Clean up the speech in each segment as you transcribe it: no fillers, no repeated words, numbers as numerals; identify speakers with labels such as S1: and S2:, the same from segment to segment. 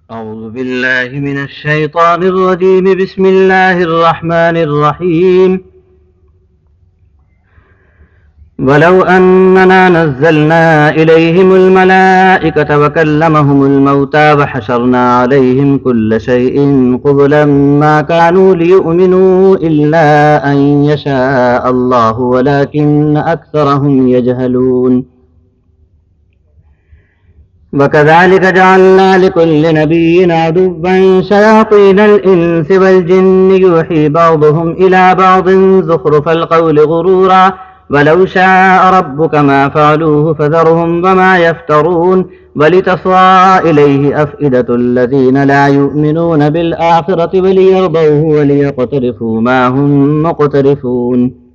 S1: أعوذ بالله من الشيطان الرجيم. بسم الله الرحمن الرحيم. ولو أننا نزلنا إليهم الملائكة وكلمهم الموتى وحشرنا عليهم كل شيء قبلا ما كانوا ليؤمنوا إلا أن يشاء الله ولكن أكثرهم يجهلون. وكذلك جعلنا لكل نبي عدوا شياطين الإنس والجن يوحي بعضهم إلى بعض زخرف القول غرورا ولو شاء ربك ما فعلوه فذرهم وما يفترون ولتصغى إليه أفئدة الذين لا يؤمنون بالآخرة وليرضوه وليقترفوا ما هم مقترفون.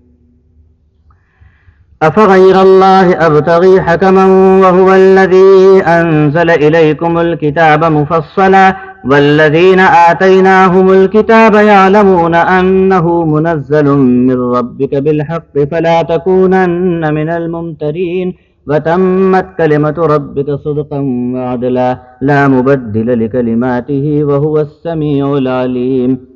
S1: أفغير الله أبتغي حكما وهو الذي أنزل إليكم الكتاب مفصلا والذين آتيناهم الكتاب يعلمون أنه منزل من ربك بالحق فلا تكونن من الممترين وتمت كلمة ربك صدقا وعدلا لا مبدل لكلماته وهو السميع العليم.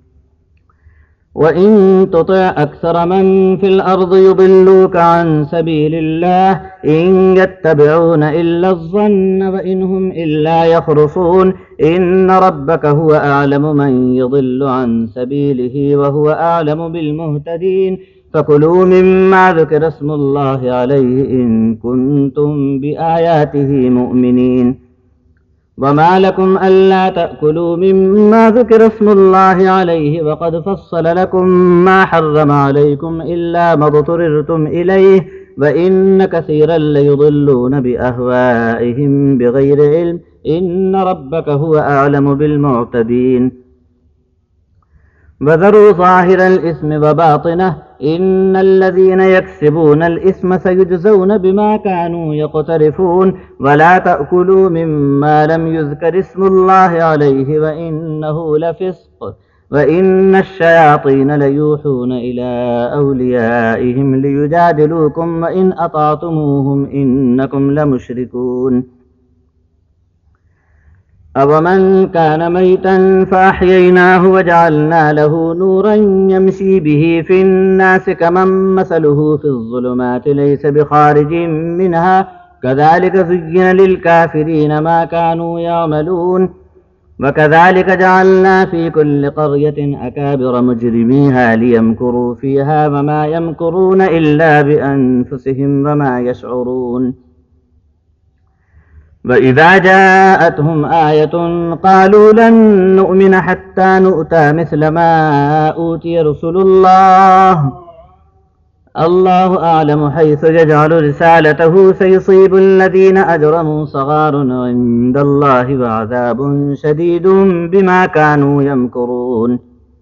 S1: وإن تطع أكثر من في الأرض يضلوك عن سبيل الله إن يتبعون إلا الظن وإن هم إلا يخرصون إن ربك هو أعلم من يضل عن سبيله وهو أعلم بالمهتدين فكلوا مما ذكر اسم الله عليه إن كنتم بآياته مؤمنين. وما لكم ألا تأكلوا مما ذكر اسم الله عليه وقد فصل لكم ما حرم عليكم إلا ما اضطررتم إليه وإن كثيرا ليضلون بأهوائهم بغير علم إن ربك هو أعلم بالمعتدين. وذروا ظاهر الإثم وباطنه إن الذين يكسبون الإثم سيجزون بما كانوا يقترفون ولا تأكلوا مما لم يذكر اسم الله عليه وإنه لفسق وإن الشياطين ليوحون إلى أوليائهم ليجادلوكم وإن أطعتموهم إنكم لمشركون. أَوَمَنْ كَانَ مَيْتًا فَأَحْيَيْنَاهُ وَجَعَلْنَا لَهُ نُورًا يَمْشِي بِهِ فِي النَّاسِ كَمَنْ مَثَلُهُ فِي الظُّلُمَاتِ لَيْسَ بِخَارِجٍ مِنْهَا كَذَلِكَ زُيِّنَ لِلْكَافِرِينَ مَا كَانُوا يَعْمَلُونَ. وَكَذَلِكَ جَعَلْنَا فِي كُلِّ قَرْيَةٍ أَكَابِرَ مُجْرِمِيهَا لِيَمْكُرُوا فِيهَا وَمَا يَمْكُرُونَ إِلَّا بِأَنْفُسِهِمْ وَمَا يَشْعُرُونَ. وإذا جاءتهم آية قالوا لن نؤمن حتى نؤتى مثل ما أوتي رسل الله الله أعلم حيث يجعل رسالته سيصيب الذين أجرموا صغار عند الله وعذاب شديد بما كانوا يمكرون.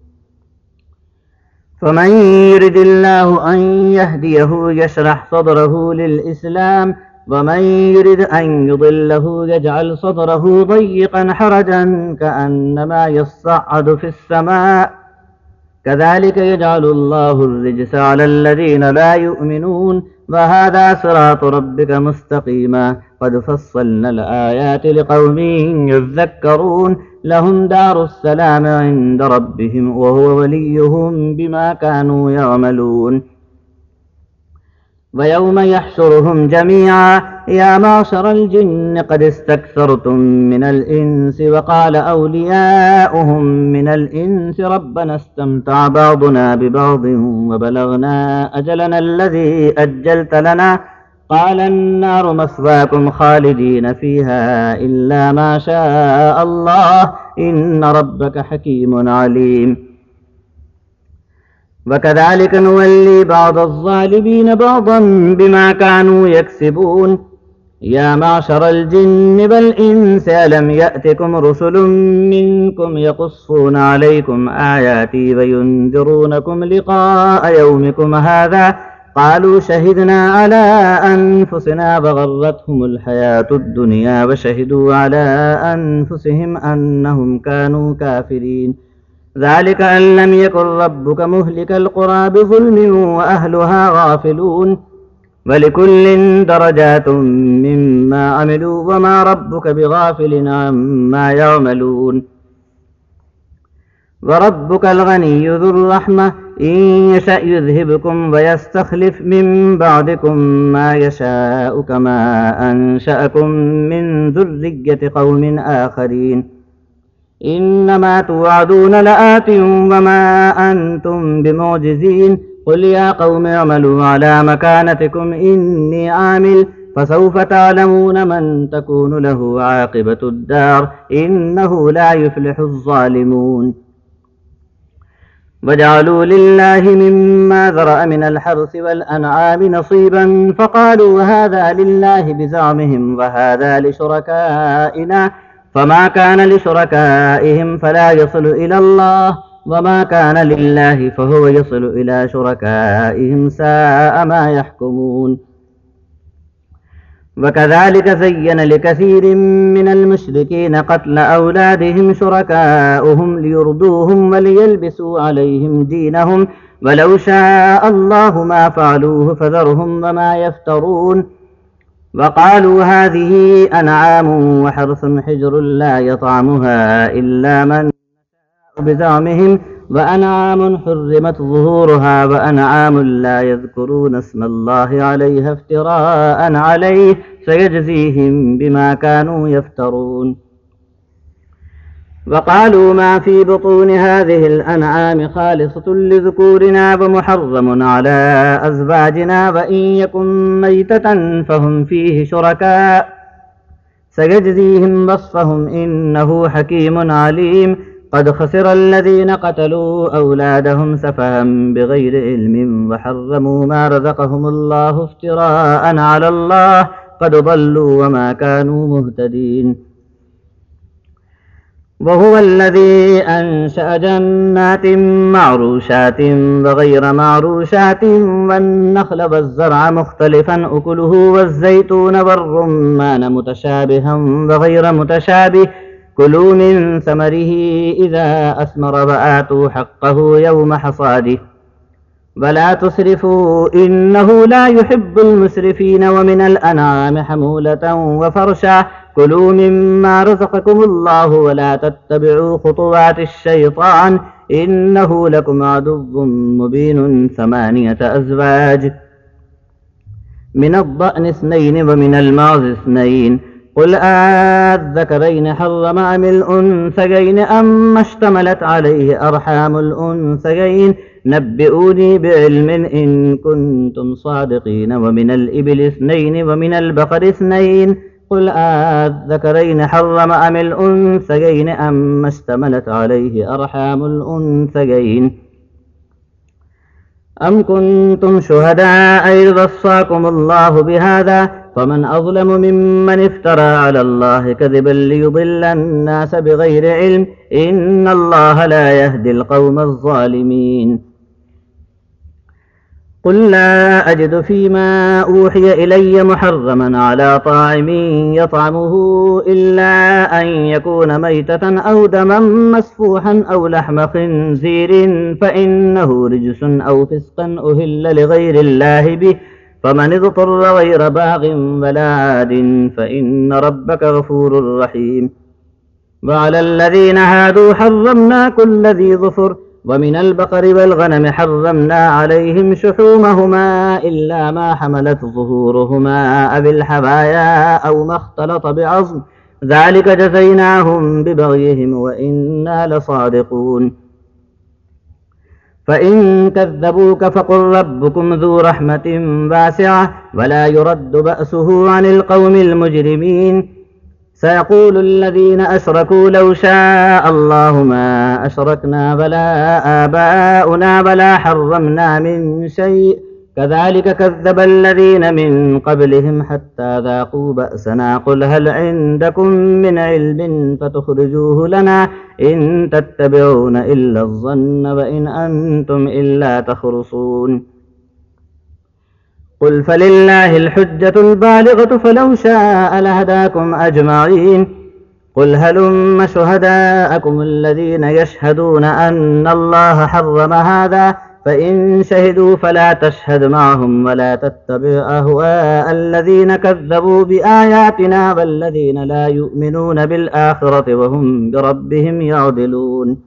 S1: فمن يرد الله أن يهديه يشرح صدره للإسلام ومن يرد أن يضله يجعل صدره ضيقا حرجا كأنما يصعد في السماء كذلك يجعل الله الرجس على الذين لا يؤمنون وهذا صراط ربك مستقيما قد فصلنا الآيات لقوم يذكرون لهم دار السلام عند ربهم وهو وليهم بما كانوا يعملون. ويوم يحشرهم جميعا يا معشر الجن قد استكثرتم من الإنس وقال أولياؤهم من الإنس ربنا استمتع بعضنا ببعض وبلغنا أجلنا الذي أجلت لنا قال النار مثواكم خالدين فيها إلا ما شاء الله إن ربك حكيم عليم. وكذلك نولي بعض الظالمين بعضا بما كانوا يكسبون. يا معشر الجن والإنس ألم يأتكم رسل منكم يقصون عليكم آياتي وينذرونكم لقاء يومكم هذا قالوا شهدنا على أنفسنا وغرتهم الحياة الدنيا وشهدوا على أنفسهم أنهم كانوا كافرين. ذلك أن لم يكن ربك مهلك القرى بظلم وأهلها غافلون. ولكل درجات مما عملوا وما ربك بغافل عما يعملون وربك الغني ذو الرحمة إن يشأ يذهبكم ويستخلف من بعدكم ما يشاء كما أنشأكم من ذرية قوم آخرين إنما توعدون لآت وما أنتم بمعجزين قل يا قوم اعملوا على مكانتكم إني عامل فسوف تعلمون من تكون له عاقبة الدار إنه لا يفلح الظالمون وجعلوا لله مما ذرأ من الحرث والأنعام نصيبا فقالوا هذا لله بزعمهم وهذا لشركائنا فما كان لشركائهم فلا يصل إلى الله وما كان لله فهو يصل إلى شركائهم ساء ما يحكمون وكذلك زين لكثير من المشركين قتل أولادهم شركاؤهم ليرضوهم وليلبسوا عليهم دينهم ولو شاء الله ما فعلوه فذرهم وما يفترون وقالوا هذه أنعام وحرث حجر لا يطعمها إلا من بزعمهم وأنعام حرمت ظهورها وأنعام لا يذكرون اسم الله عليها افتراء عليه سيجزيهم بما كانوا يفترون وقالوا ما في بطون هذه الأنعام خالصة لذكورنا ومحرم على أزواجنا وإن يكن ميتة فهم فيه شركاء سيجزيهم وصفهم إنه حكيم عليم قد خسر الذين قتلوا أولادهم سفها بغير علم وحرموا ما رزقهم الله افتراء على الله قد ضلوا وما كانوا مهتدين وهو الذي أنشأ جنات معروشات وغير معروشات والنخل والزرع مختلفا أكله والزيتون والرمان متشابها وغير متشابه كلوا من ثمره إذا أثمر وآتوا حقه يوم حصاده ولا تسرفوا إنه لا يحب المسرفين ومن الأنعام حمولة وفرشا كلوا مما رزقكم الله ولا تتبعوا خطوات الشيطان إنه لكم عدو مبين 8 أزواج من الضأن 2 ومن المعز 2 قل آذكرين حرم أم الأنثيين أما اشتملت عليه أرحام الأنثيين نبئوني بعلم إن كنتم صادقين ومن الإبل 2 ومن البقر 2 قل آذكرين حرم أم الأنثيين أما اشتملت عليه أرحام الأنثيين أم كنتم شهداء إذ وصاكم الله بهذا فمن أظلم ممن افترى على الله كذبا ليضل الناس بغير علم إن الله لا يهدي القوم الظالمين قل لا أجد فيما أوحي إلي محرما على طاعم يطعمه إلا أن يكون ميتة أو دما مسفوحا أو لحم خنزير فإنه رجس أو فسقا أهل لغير الله به فمن اضطر غير باغ ولا عاد فإن ربك غفور رحيم وعلى الذين هادوا حرمنا كل ذي ظفر ومن البقر والغنم حرمنا عليهم شحومهما إلا ما حملت ظهورهما أو الحوايا أو ما اختلط بعظم ذلك جزيناهم ببغيهم وإنا لصادقون فإن كذبوك فقل ربكم ذو رحمة واسعة ولا يرد بأسه عن القوم المجرمين سيقول الذين أشركوا لو شاء الله ما أشركنا ولا آباؤنا ولا حرمنا من شيء كذلك كذب الذين من قبلهم حتى ذاقوا بأسنا قل هل عندكم من علم فتخرجوه لنا إن تتبعون إلا الظن وإن أنتم إلا تخرصون قل فلله الحجة البالغة فلو شاء لهداكم أجمعين قل هلم شهداءكم الذين يشهدون أن الله حرم هذا فإن شهدوا فلا تشهد معهم ولا تتبع أهواء الذين كذبوا بآياتنا والذين لا يؤمنون بالآخرة وهم بربهم يعدلون.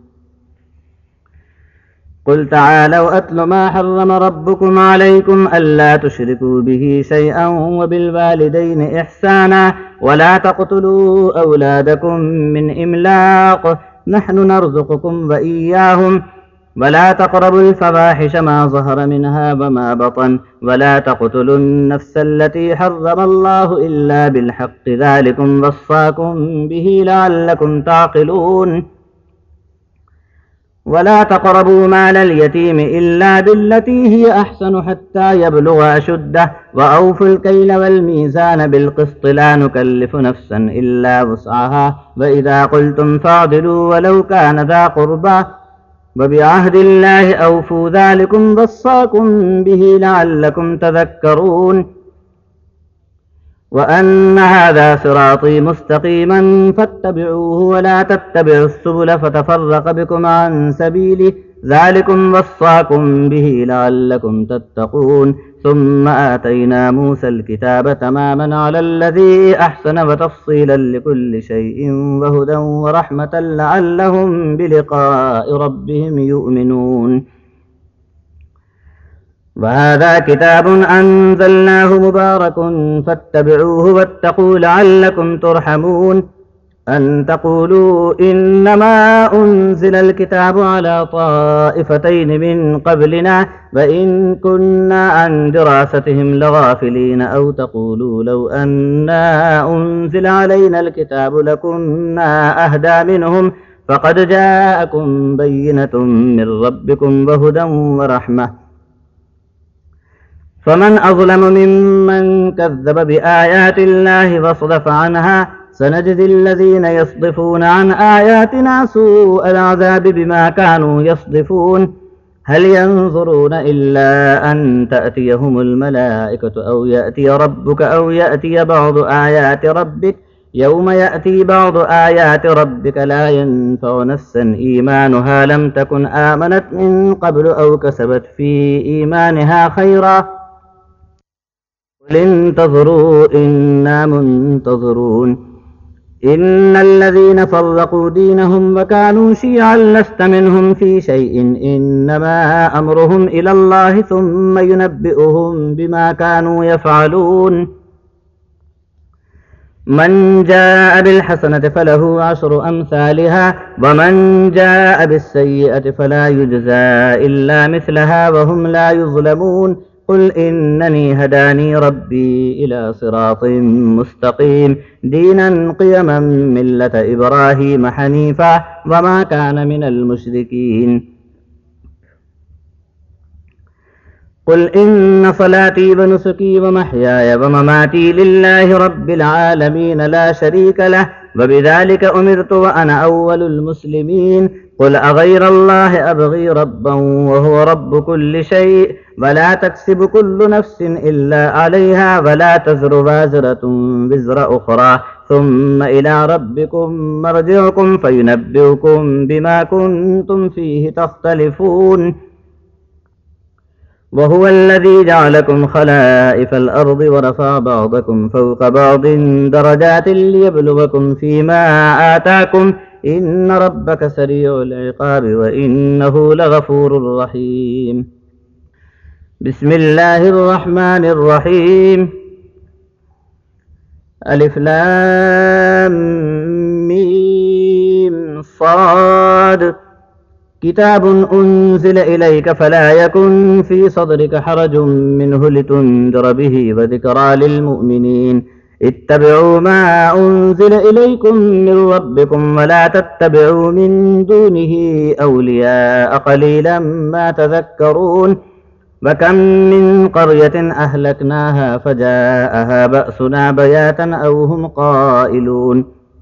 S1: قل تعالوا أتل ما حرم ربكم عليكم ألا تشركوا به شيئا وبالوالدين إحسانا ولا تقتلوا أولادكم من إملاق نحن نرزقكم وإياهم ولا تقربوا الفواحش ما ظهر منها وما بطن ولا تقتلوا النفس التي حرم الله إلا بالحق ذلكم وصاكم به لعلكم تعقلون. ولا تقربوا مال اليتيم إلا بالتي هي أحسن حتى يبلغ أشده وأوفوا الكيل والميزان بالقسط لا نكلف نفسا إلا وسعها وإذا قلتم فاعدلوا ولو كان ذا قربى وبعهد الله أوفوا ذلكم وصاكم به لعلكم تذكرون. وأن هذا صراطي مستقيما فاتبعوه ولا تتبعوا السبل فتفرق بكم عن سبيله ذلكم وصاكم به لعلكم تتقون. ثم آتينا موسى الكتاب تماما على الذي أحسن وتفصيلا لكل شيء وهدى ورحمة لعلهم بلقاء ربهم يؤمنون. وهذا كتاب أنزلناه مبارك فاتبعوه واتقوا لعلكم ترحمون. أن تقولوا إنما أنزل الكتاب على طائفتين من قبلنا وإن كنا عن دراستهم لغافلين أو تقولوا لو أنا أنزل علينا الكتاب لكنا أهدى منهم فقد جاءكم بينة من ربكم وهدى ورحمة فمن أظلم ممن كذب بآيات الله وصدف عنها سنجزي الذين يصدفون عن آياتنا سوء العذاب بما كانوا يصدفون. هل ينظرون إلا أن تأتيهم الملائكة أو يأتي ربك أو يأتي بعض آيات ربك يوم يأتي بعض آيات ربك لا ينفع نفسا إيمانها لم تكن آمنت من قبل أو كسبت في إيمانها خيرا قل انتظروا إنا منتظرون. إن الذين فرقوا دينهم وكانوا شيعا لست منهم في شيء إنما أمرهم إلى الله ثم ينبئهم بما كانوا يفعلون. من جاء بالحسنة فله 10 أمثالها ومن جاء بالسيئة فلا يجزى إلا مثلها وهم لا يظلمون. قل إنني هداني ربي إلى صراط مستقيم دينا قيما ملة إبراهيم حنيفا وما كان من المشركين. قل إن صلاتي ونسكي ومحياي ومماتي لله رب العالمين لا شريك له وبذلك أمرت وأنا أول المسلمين. قل أغير الله أبغي ربا وهو رب كل شيء ولا تكسب كل نفس إلا عليها ولا تزر وازرة وزر أخرى ثم إلى ربكم مرجعكم فينبئكم بما كنتم فيه تختلفون. وهو الذي جعلكم خلائف الأرض ورفع بعضكم فوق بعض درجات ليبلوكم فيما آتاكم إن ربك سريع العقاب وإنه لغفور رحيم. بسم الله الرحمن الرحيم. ألف لام ميم صاد. كتاب أنزل إليك فلا يكن في صدرك حرج منه لتنذر به وذكرى للمؤمنين. اتبعوا ما أنزل إليكم من ربكم ولا تتبعوا من دونه أولياء قليلا ما تذكرون. وكم من قرية أهلكناها فجاءها بأسنا بياتا أو هم قائلون.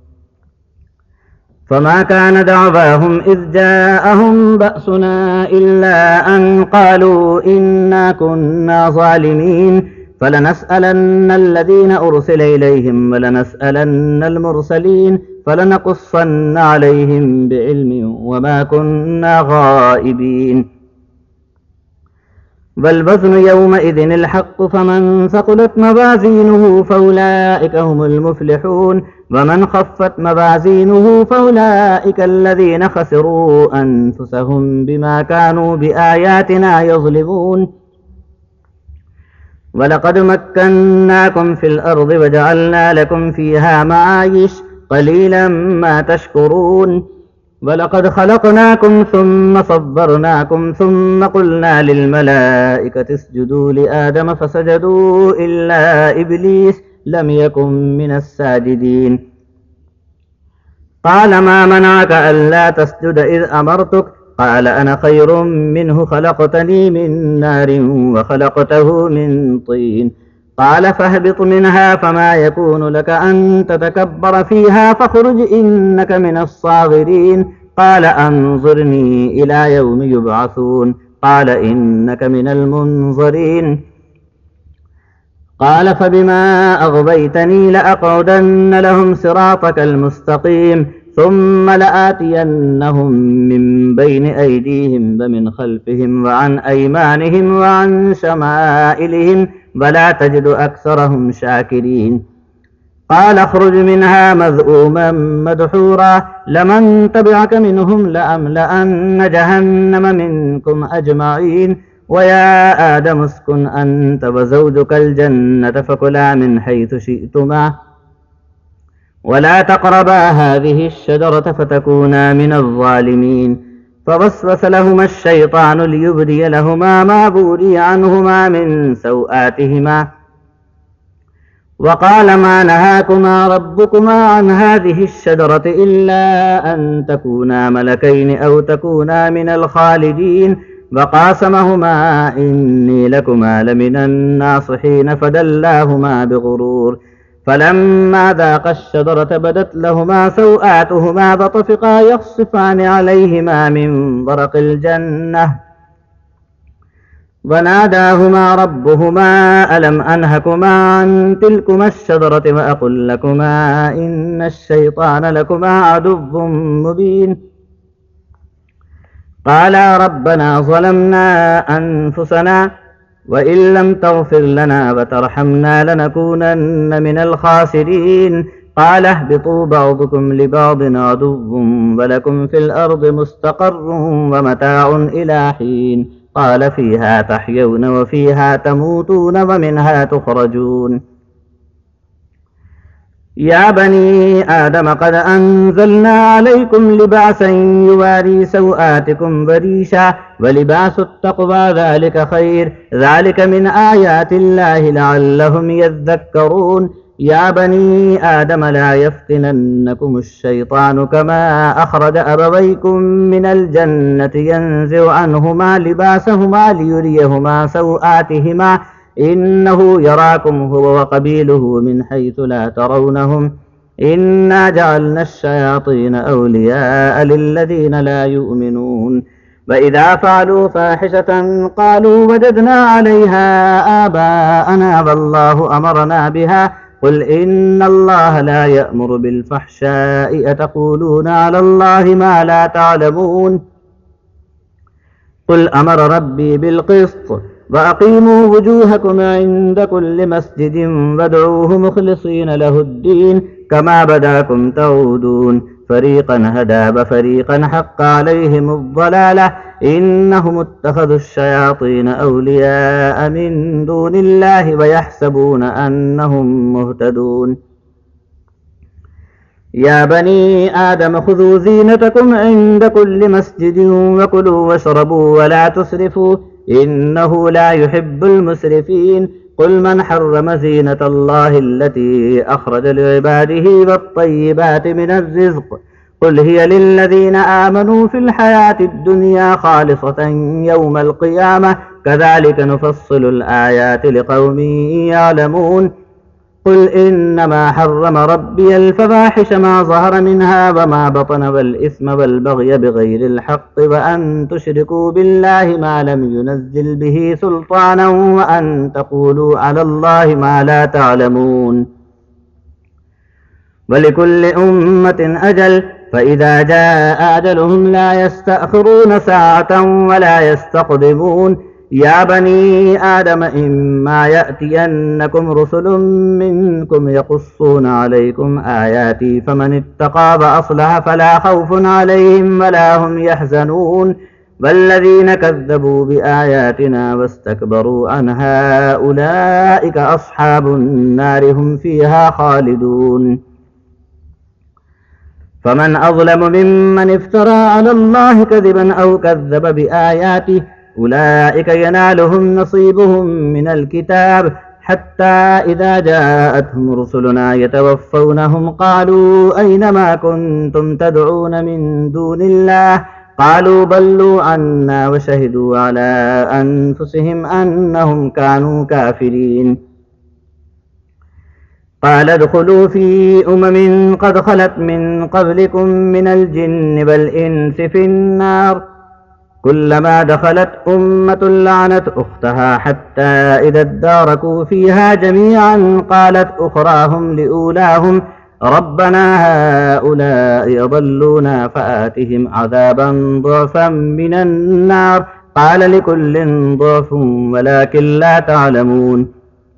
S1: فما كان دعواهم إذ جاءهم بأسنا إلا أن قالوا إنا كنا ظالمين. فلنسألن الذين أرسل إليهم ولنسألن المرسلين فلنقصن عليهم بعلم وما كنا غائبين. والوزن يومئذ الحق فمن ثقلت موازينه فأولئك هم المفلحون ومن خفت موازينه فأولئك الذين خسروا أنفسهم بما كانوا بآياتنا يظلمون ولقد مكناكم في الأرض وجعلنا لكم فيها معايش قليلا ما تشكرون ولقد خلقناكم ثم صبرناكم ثم قلنا للملائكة اسجدوا لآدم فسجدوا إلا إبليس لم يكن من الساجدين قال ما منعك ألا تسجد إذ أمرتك قال أنا خير منه خلقتني من نار وخلقته من طين قال فاهبط منها فما يكون لك أن تتكبر فيها فاخرج إنك من الصاغرين قال أنظرني إلى يوم يبعثون قال إنك من المنظرين قال فبما أغويتني لأقعدن لهم صراطك المستقيم ثم لآتينهم من بين أيديهم ومن خلفهم وعن أيمانهم وعن شمائلهم ولا تجد أكثرهم شاكرين قال اخرج منها مذءوما مدحورا لمن تبعك منهم لأملأن جهنم منكم أجمعين ويا آدم اسكن أنت وزوجك الجنة فكلا من حيث شئتما ولا تقربا هذه الشجرة فتكونا من الظالمين فوسوس لهما الشيطان ليبدي لهما ما بوري عنهما من سوآتهما وقال ما نهاكما ربكما عن هذه الشجرة إلا أن تكونا ملكين أو تكونا من الخالدين وقاسمهما إني لكما لمن الناصحين فدلاهما بغرور فلما ذاقا الشجرة بدت لهما سوآتهما فطفقا يخصفان عليهما من ورق الجنة وناداهما ربهما ألم أنهكما عن تلكما الشجرة وأقل لكما إن الشيطان لكما عدو مبين قالا ربنا ظلمنا أنفسنا وإن لم تغفر لنا وترحمنا لنكونن من الخاسرين قال اهبطوا بعضكم لبعض عدو ولكم في الأرض مستقر ومتاع إلى حين قال فيها تحيون وفيها تموتون ومنها تخرجون يا بني آدم قد أنزلنا عليكم لباسا يواري سوآتكم وريشا ولباس التقوى ذلك خير ذلك من آيات الله لعلهم يذكرون يا بني آدم لا يفتننكم الشيطان كما أخرج أبويكم من الجنة ينزع عنهما لباسهما ليريهما سوآتهما إنه يراكم هو وقبيله من حيث لا ترونهم إنا جعلنا الشياطين أولياء للذين لا يؤمنون وإذا فعلوا فاحشة قالوا وجدنا عليها آباءنا والله أمرنا بها قل إن الله لا يأمر بالفحشاء أتقولون على الله ما لا تعلمون قل أمر ربي بالقسط وأقيموا وجوهكم عند كل مسجد وادعوه مخلصين له الدين كما بداكم تعودون فريقا هدى وفريقا حق عليهم الضلالة إنهم اتخذوا الشياطين أولياء من دون الله ويحسبون أنهم مهتدون يا بني آدم خذوا زينتكم عند كل مسجد وكلوا واشربوا ولا تسرفوا إنه لا يحب المسرفين قل من حرم زينة الله التي أخرج لعباده والطيبات من الرزق قل هي للذين آمنوا في الحياة الدنيا خالصة يوم القيامة كذلك نفصل الآيات لقوم يعلمون قل إنما حرم ربي الفواحش ما ظهر منها وما بطن والإثم والبغي بغير الحق وأن تشركوا بالله ما لم ينزل به سلطانا وأن تقولوا على الله ما لا تعلمون ولكل أمة أجل فإذا جاء أجلهم لا يستأخرون ساعة ولا يستقدمون يا بني آدم إما يأتينكم رسل منكم يقصون عليكم آياتي فمن اتقى وأصلح فلا خوف عليهم ولا هم يحزنون والذين كذبوا بآياتنا واستكبروا عنها أولئك أصحاب النار هم فيها خالدون فمن أظلم ممن افترى على الله كذبا أو كذب بآياته أولئك ينالهم نصيبهم من الكتاب حتى إذا جاءتهم رسلنا يتوفونهم قالوا أين ما كنتم تدعون من دون الله قالوا ضلوا عنا وشهدوا على أنفسهم أنهم كانوا كافرين قال ادخلوا في قد خلت من قبلكم من الجن والإنس في النار كلما دخلت أمة لعنت أختها حتى إذا اداركوا فيها جميعا قالت أخراهم لأولاهم ربنا هؤلاء يضلونا فآتهم عذابا ضعفا من النار قال لكل ضعف ولكن لا تعلمون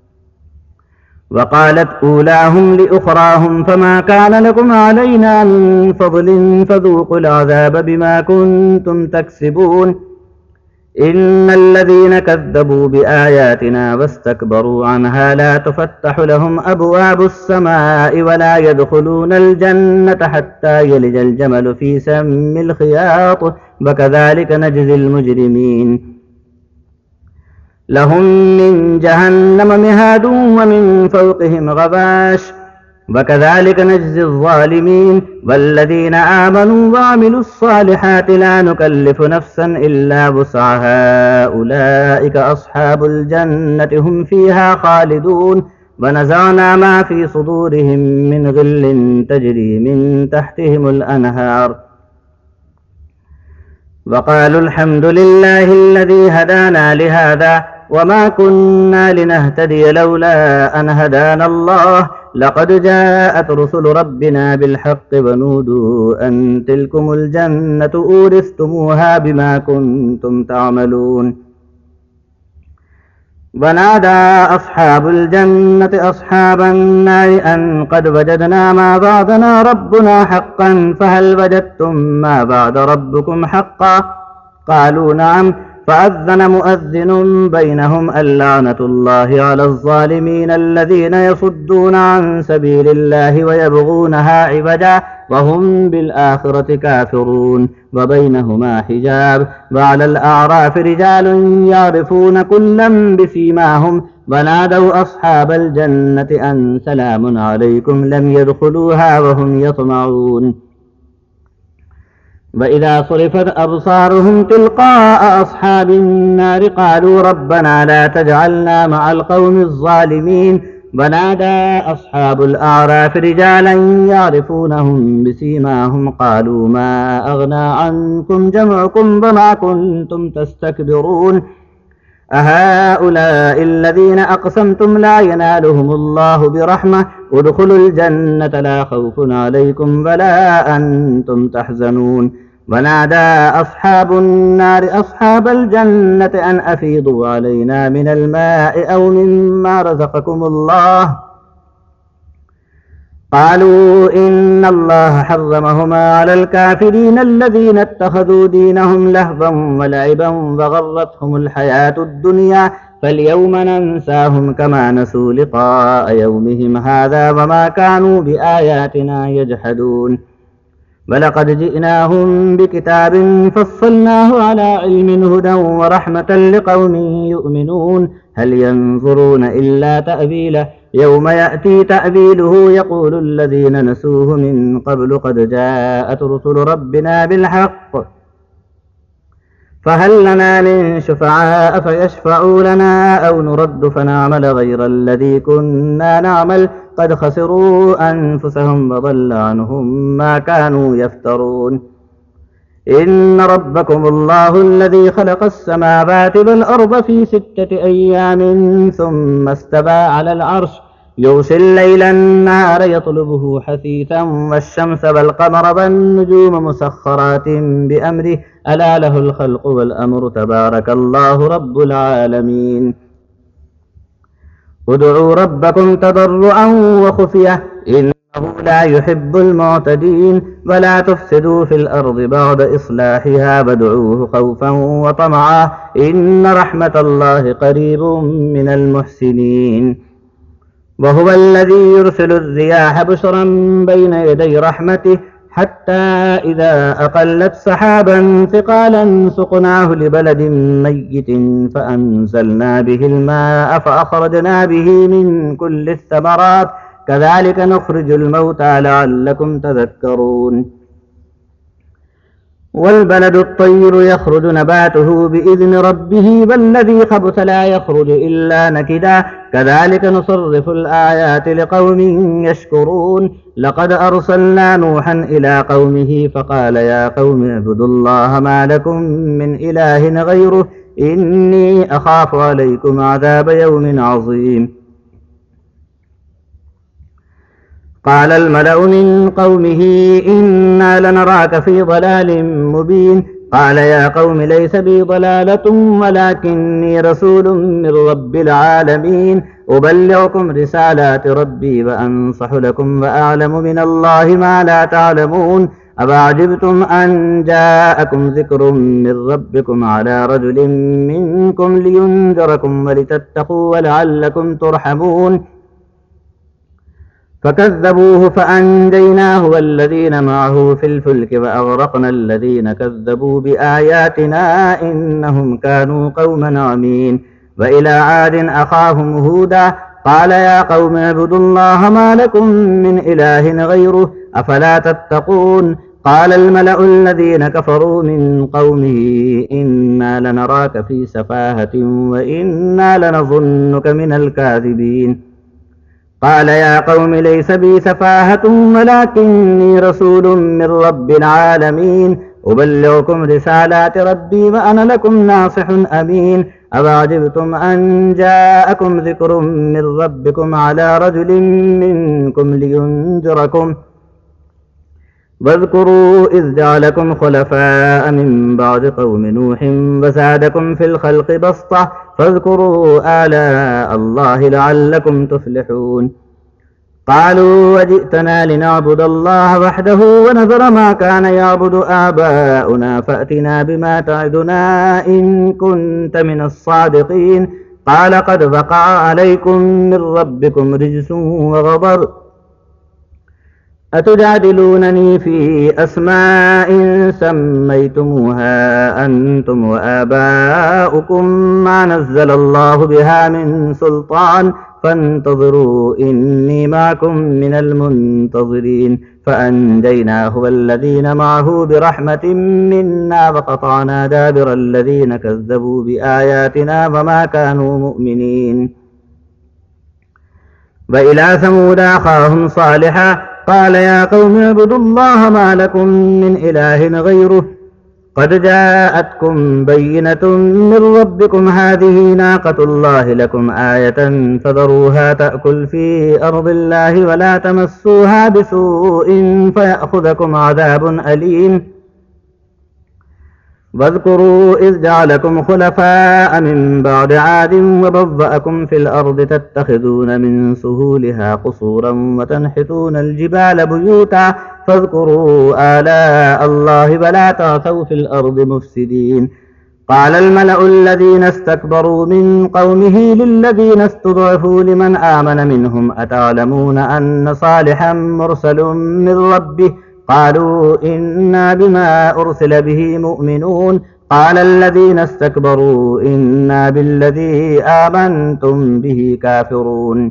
S1: وقالت أولاهم لأخراهم فما كان لكم علينا من فضل فذوقوا العذاب بما كنتم تكسبون إن الذين كذبوا بآياتنا واستكبروا عنها لا تفتح لهم أبواب السماء ولا يدخلون الجنة حتى يلج الجمل في سم الخياط وكذلك نجزي المجرمين لهم من جهنم مهاد ومن فوقهم غباش وكذلك نجزي الظالمين والذين آمنوا وعملوا الصالحات لا نكلف نفسا إلا وسعها أولئك أصحاب الجنة هم فيها خالدون ونزعنا ما في صدورهم من غل تجري من تحتهم الأنهار وقالوا الحمد لله الذي هدانا لهذا وما كنا لنهتدي لولا أن هدانا الله لقد جاءت رسل ربنا بالحق ونودوا أن تلكم الجنة أورثتموها بما كنتم تعملون ونادى أصحاب الجنة أصحاب النار أن قد وجدنا ما وعدنا ربنا حقا فهل وجدتم ما وعد ربكم حقا قالوا نعم فأذن مؤذن بينهم اللعنة الله على الظالمين الذين يصدون عن سبيل الله ويبغونها عوجا وهم بالآخرة كافرون وبينهما حجاب وعلى الأعراف رجال يعرفون كلا بسيماهم ونادوا أصحاب الجنة أن سلام عليكم لم يدخلوها وهم يطمعون وإذا صرفت أبصارهم تلقاء أصحاب النار قالوا ربنا لا تجعلنا مع القوم الظالمين ونادى أصحاب الأعراف رجالا يعرفونهم بسيماهم قالوا ما أغنى عنكم جمعكم وما كنتم تستكبرون أهؤلاء الذين أقسمتم لا ينالهم الله برحمة ادخلوا الجنة لا خوف عليكم ولا أنتم تحزنون ونادى أصحاب النار أصحاب الجنة أن أفيضوا علينا من الماء أو مما رزقكم الله قالوا إن الله حرمهما على الكافرين الذين اتخذوا دينهم لهوا ولعبا وغرتهم الحياة الدنيا فاليوم ننساهم كما نسوا لقاء يومهم هذا وما كانوا بآياتنا يجحدون ولقد جئناهم بكتاب فصلناه على علم هدى ورحمة لقوم يؤمنون هل ينظرون إلا تأويله يوم يأتي تأويله يقول الذين نسوه من قبل قد جاءت رسل ربنا بالحق فهل لنا من شفعاء فيشفعوا لنا أو نرد فنعمل غير الذي كنا نعمل قد خسروا أنفسهم وضل عنهم ما كانوا يفترون إن ربكم الله الذي خلق السماوات والأرض في 6 أيام ثم استوى على العرش يغشي الليل النهار يطلبه حثيثا والشمس والقمر والنجوم مسخرات بأمره ألا له الخلق والأمر تبارك الله رب العالمين ادعوا ربكم تضرعا وخفية إنه لا يحب المعتدين ولا تفسدوا في الأرض بعد إصلاحها وادعوه خوفا وطمعا إن رحمة الله قريب من المحسنين وهو الذي يرسل الرياح بشرا بين يدي رحمته حتى إذا أقلت سحابا ثقالا سقناه لبلد ميت فأنزلنا به الماء فأخرجنا به من كل الثمرات كذلك نخرج الموتى لعلكم تذكرون والبلد الطير يخرج نباته بإذن ربه والذي خبث لا يخرج إلا نكدا كذلك نصرف الآيات لقوم يشكرون لقد أرسلنا نوحا إلى قومه فقال يا قوم اعبدوا الله ما لكم من إله غيره إني أخاف عليكم عذاب يوم عظيم قال الملأ من قومه إنا لنراك في ضلال مبين قال يا قوم ليس بي ضلالة ولكني رسول من رب العالمين أبلغكم رسالات ربي وأنصح لكم وأعلم من الله ما لا تعلمون أفعجبتم أن جاءكم ذكر من ربكم على رجل منكم لينذركم ولتتقوا ولعلكم ترحمون فكذبوه فأنجيناه والذين معه في الفلك وأغرقنا الذين كذبوا بآياتنا إنهم كانوا قوما عمين وإلى عاد أخاهم هودا قال يا قوم اعبدوا الله ما لكم من إله غيره أفلا تتقون قال الملأ الذين كفروا من قومه إنا لنراك في سفاهة وإنا لنظنك من الكاذبين قال يا قوم ليس بي سفاهة ولكني رسول من رب العالمين أبلغكم رسالات ربي وأنا لكم ناصح أمين أفعجبتم أن جاءكم ذكر من ربكم على رجل منكم لينذركم واذكروا إذ جعلكم خلفاء من بعد قوم نوح وزادكم في الخلق بسطة فاذكروا آلاء الله لعلكم تفلحون قالوا وجئتنا لنعبد الله وحده ونذر ما كان يعبد آباؤنا فأتنا بما تعدنا إن كنت من الصادقين قال قد وقع عليكم من ربكم رجس وغضب أتجادلونني في أسماء سميتموها أنتم وآباؤكم ما نزل الله بها من سلطان فانتظروا إني معكم من المنتظرين فأنجيناه والذين معه برحمة منا وقطعنا دابر الذين كذبوا بآياتنا وما كانوا مؤمنين وإلى ثمود أخاهم صالحا قال يا قوم اعبدوا الله ما لكم من إله غيره قد جاءتكم بينة من ربكم هذه ناقة الله لكم آية فذروها تأكل في أرض الله ولا تمسوها بسوء فيأخذكم عذاب أليم واذكروا إذ جعلكم خلفاء من بعد عاد وبوأكم في الأرض تتخذون من سهولها قصورا وتنحتون الجبال بيوتا فاذكروا آلاء الله ولا تعثوا في الأرض مفسدين قال الملأ الذين استكبروا من قومه للذين استضعفوا لمن آمن منهم أتعلمون أن صالحا مرسل من ربه قالوا إنا بما أرسل به مؤمنون قال الذين استكبروا إنا بالذي آمنتم به كافرون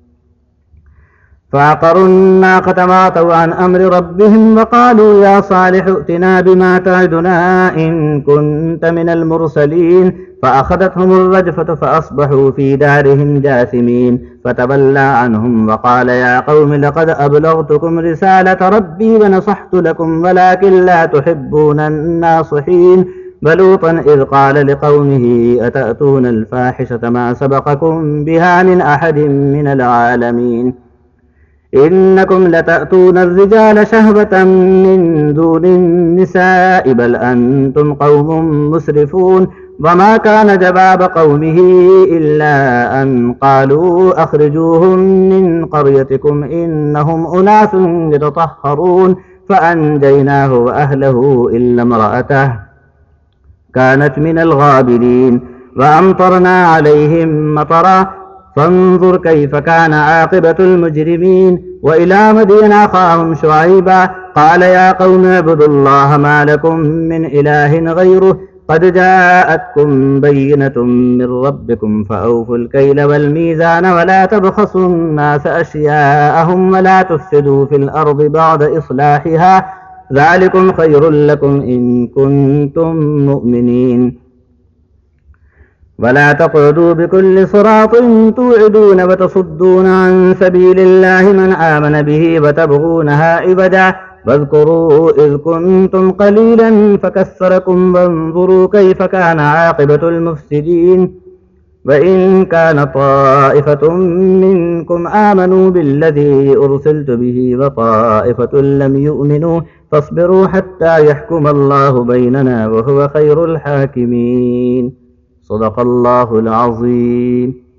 S1: فعقروا الناقة وعتوا عن أمر ربهم وقالوا يا صالح ائتنا بما تعدنا إن كنت من المرسلين فأخذتهم الرجفة فأصبحوا في دارهم جاثمين فتولى عنهم وقال يا قوم لقد أبلغتكم رسالة ربي ونصحت لكم ولكن لا تحبون الناصحين ولوطا إذ قال لقومه أتأتون الفاحشة ما سبقكم بها من أحد من العالمين إنكم لتأتون الرجال شهوة من دون النساء بل أنتم قوم مسرفون وما كان جواب قومه إلا أن قالوا أخرجوهم من قريتكم إنهم أناس يتطهرون فأنجيناه وأهله إلا امرأته كانت من الغابرين وأمطرنا عليهم مطرا فانظر كيف كان عاقبة المجرمين وإلى مدين أخاهم شعيبا قال يا قوم اعبدوا الله ما لكم من إله غيره قد جاءتكم بينة من ربكم فأوفوا الكيل والميزان ولا تبخسوا الناس أشياءهم ولا تفسدوا في الأرض بعد إصلاحها ذلكم خير لكم إن كنتم مؤمنين ولا تقعدوا بكل صراط توعدون وتصدون عن سبيل الله من آمن به وتبغونها عوجا واذكروا إذ كنتم قليلا فكثركم وانظروا كيف كان عاقبة المفسدين وإن كان طائفة منكم آمنوا بالذي أرسلت به وطائفة لم يؤمنوا فاصبروا حتى يحكم الله بيننا وهو خير الحاكمين صدق الله العظيم.